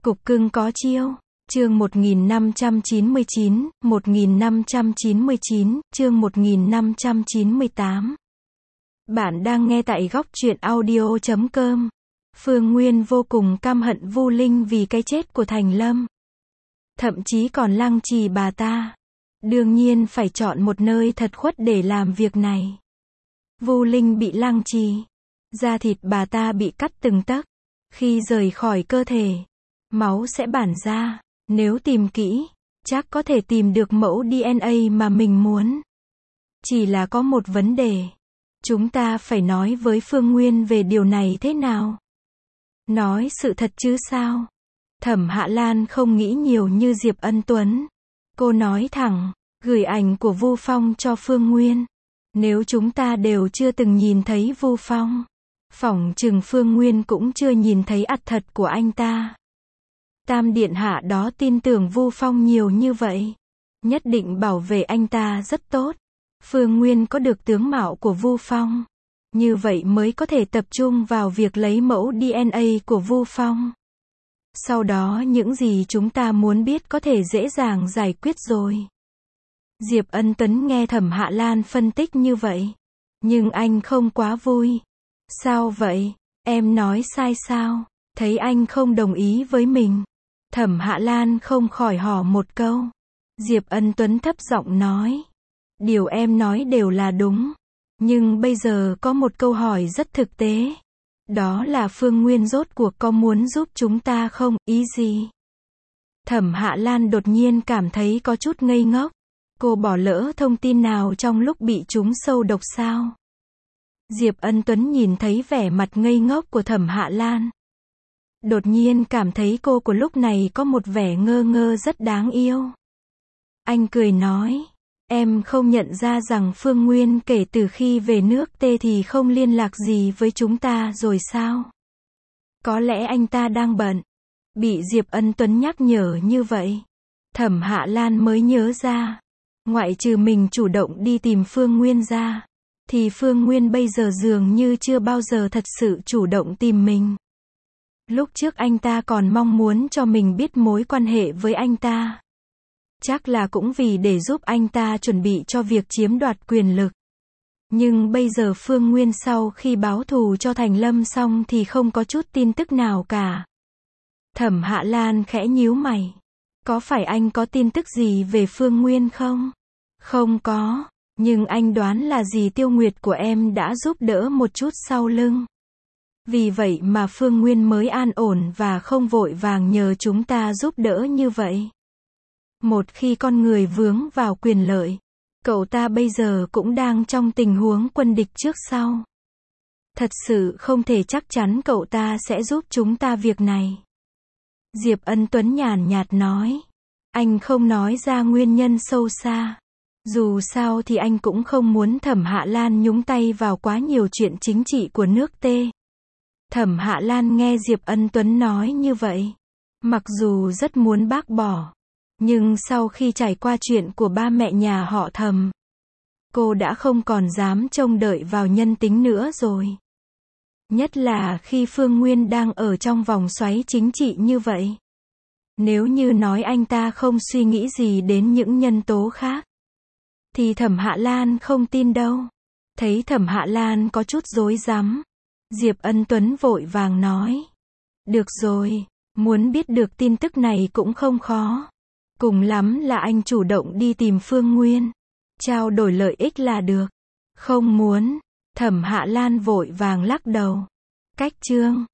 Cục cưng có chiêu. Chương 1599, 1599, chương 1598. Bạn đang nghe tại góc truyện audio.com. Phương Nguyên vô cùng căm hận Vu Linh vì cái chết của Thành Lâm. Thậm chí còn lăng trì bà ta. Đương nhiên phải chọn một nơi thật khuất để làm việc này. Vu Linh bị lăng trì. Da thịt bà ta bị cắt từng tấc. Khi rời khỏi cơ thể, máu sẽ bản ra. Nếu tìm kỹ, chắc có thể tìm được mẫu DNA mà mình muốn. Chỉ là có một vấn đề. Chúng ta phải nói với Phương Nguyên về điều này thế nào? Nói sự thật chứ sao? Thẩm Hạ Lan không nghĩ nhiều như Diệp Ân Tuấn. Cô nói thẳng, gửi ảnh của Vu Phong cho Phương Nguyên. Nếu chúng ta đều chưa từng nhìn thấy Vu Phong, phỏng chừng Phương Nguyên cũng chưa nhìn thấy ắt thật của anh ta. Tam điện hạ đó tin tưởng Vu Phong nhiều như vậy, nhất định bảo vệ anh ta rất tốt. Phương Nguyên có được tướng mạo của Vu Phong, như vậy mới có thể tập trung vào việc lấy mẫu DNA của Vu Phong. Sau đó những gì chúng ta muốn biết có thể dễ dàng giải quyết rồi. Diệp Ân Tuấn nghe Thẩm Hạ Lan phân tích như vậy, nhưng anh không quá vui. Sao vậy? Em nói sai sao? Thấy anh không đồng ý với mình. Thẩm Hạ Lan không khỏi hỏi một câu. Diệp Ân Tuấn thấp giọng nói. Điều em nói đều là đúng. Nhưng bây giờ có một câu hỏi rất thực tế. Đó là Phương Nguyên rốt cuộc có muốn giúp chúng ta không? Ý gì? Thẩm Hạ Lan đột nhiên cảm thấy có chút ngây ngốc. Cô bỏ lỡ thông tin nào trong lúc bị trúng sâu độc sao? Diệp Ân Tuấn nhìn thấy vẻ mặt ngây ngốc của Thẩm Hạ Lan. Đột nhiên cảm thấy cô của lúc này có một vẻ ngơ ngơ rất đáng yêu. Anh cười nói, em không nhận ra rằng Phương Nguyên kể từ khi về nước T thì không liên lạc gì với chúng ta rồi sao? Có lẽ anh ta đang bận. Bị Diệp Ân Tuấn nhắc nhở như vậy, Thẩm Hạ Lan mới nhớ ra. Ngoại trừ mình chủ động đi tìm Phương Nguyên ra, thì Phương Nguyên bây giờ dường như chưa bao giờ thật sự chủ động tìm mình. Lúc trước anh ta còn mong muốn cho mình biết mối quan hệ với anh ta. Chắc là cũng vì để giúp anh ta chuẩn bị cho việc chiếm đoạt quyền lực. Nhưng bây giờ Phương Nguyên sau khi báo thù cho Thành Lâm xong thì không có chút tin tức nào cả. Thẩm Hạ Lan khẽ nhíu mày. Có phải anh có tin tức gì về Phương Nguyên không? Không có, nhưng anh đoán là dì Tiêu Nguyệt của em đã giúp đỡ một chút sau lưng. Vì vậy mà Phương Nguyên mới an ổn và không vội vàng nhờ chúng ta giúp đỡ như vậy. Một khi con người vướng vào quyền lợi, cậu ta bây giờ cũng đang trong tình huống quân địch trước sau. Thật sự không thể chắc chắn cậu ta sẽ giúp chúng ta việc này. Diệp Ân Tuấn nhàn nhạt nói. Anh không nói ra nguyên nhân sâu xa. Dù sao thì anh cũng không muốn Thẩm Hạ Lan nhúng tay vào quá nhiều chuyện chính trị của nước T. Thẩm Hạ Lan nghe Diệp Ân Tuấn nói như vậy, mặc dù rất muốn bác bỏ, nhưng sau khi trải qua chuyện của ba mẹ nhà họ Thẩm, cô đã không còn dám trông đợi vào nhân tính nữa rồi. Nhất là khi Phương Nguyên đang ở trong vòng xoáy chính trị như vậy. Nếu như nói anh ta không suy nghĩ gì đến những nhân tố khác, thì Thẩm Hạ Lan không tin đâu. Thấy Thẩm Hạ Lan có chút rối rắm, Diệp Ân Tuấn vội vàng nói. Được rồi, muốn biết được tin tức này cũng không khó. Cùng lắm là anh chủ động đi tìm Phương Nguyên, trao đổi lợi ích là được. Không muốn, Thẩm Hạ Lan vội vàng lắc đầu. Cách chương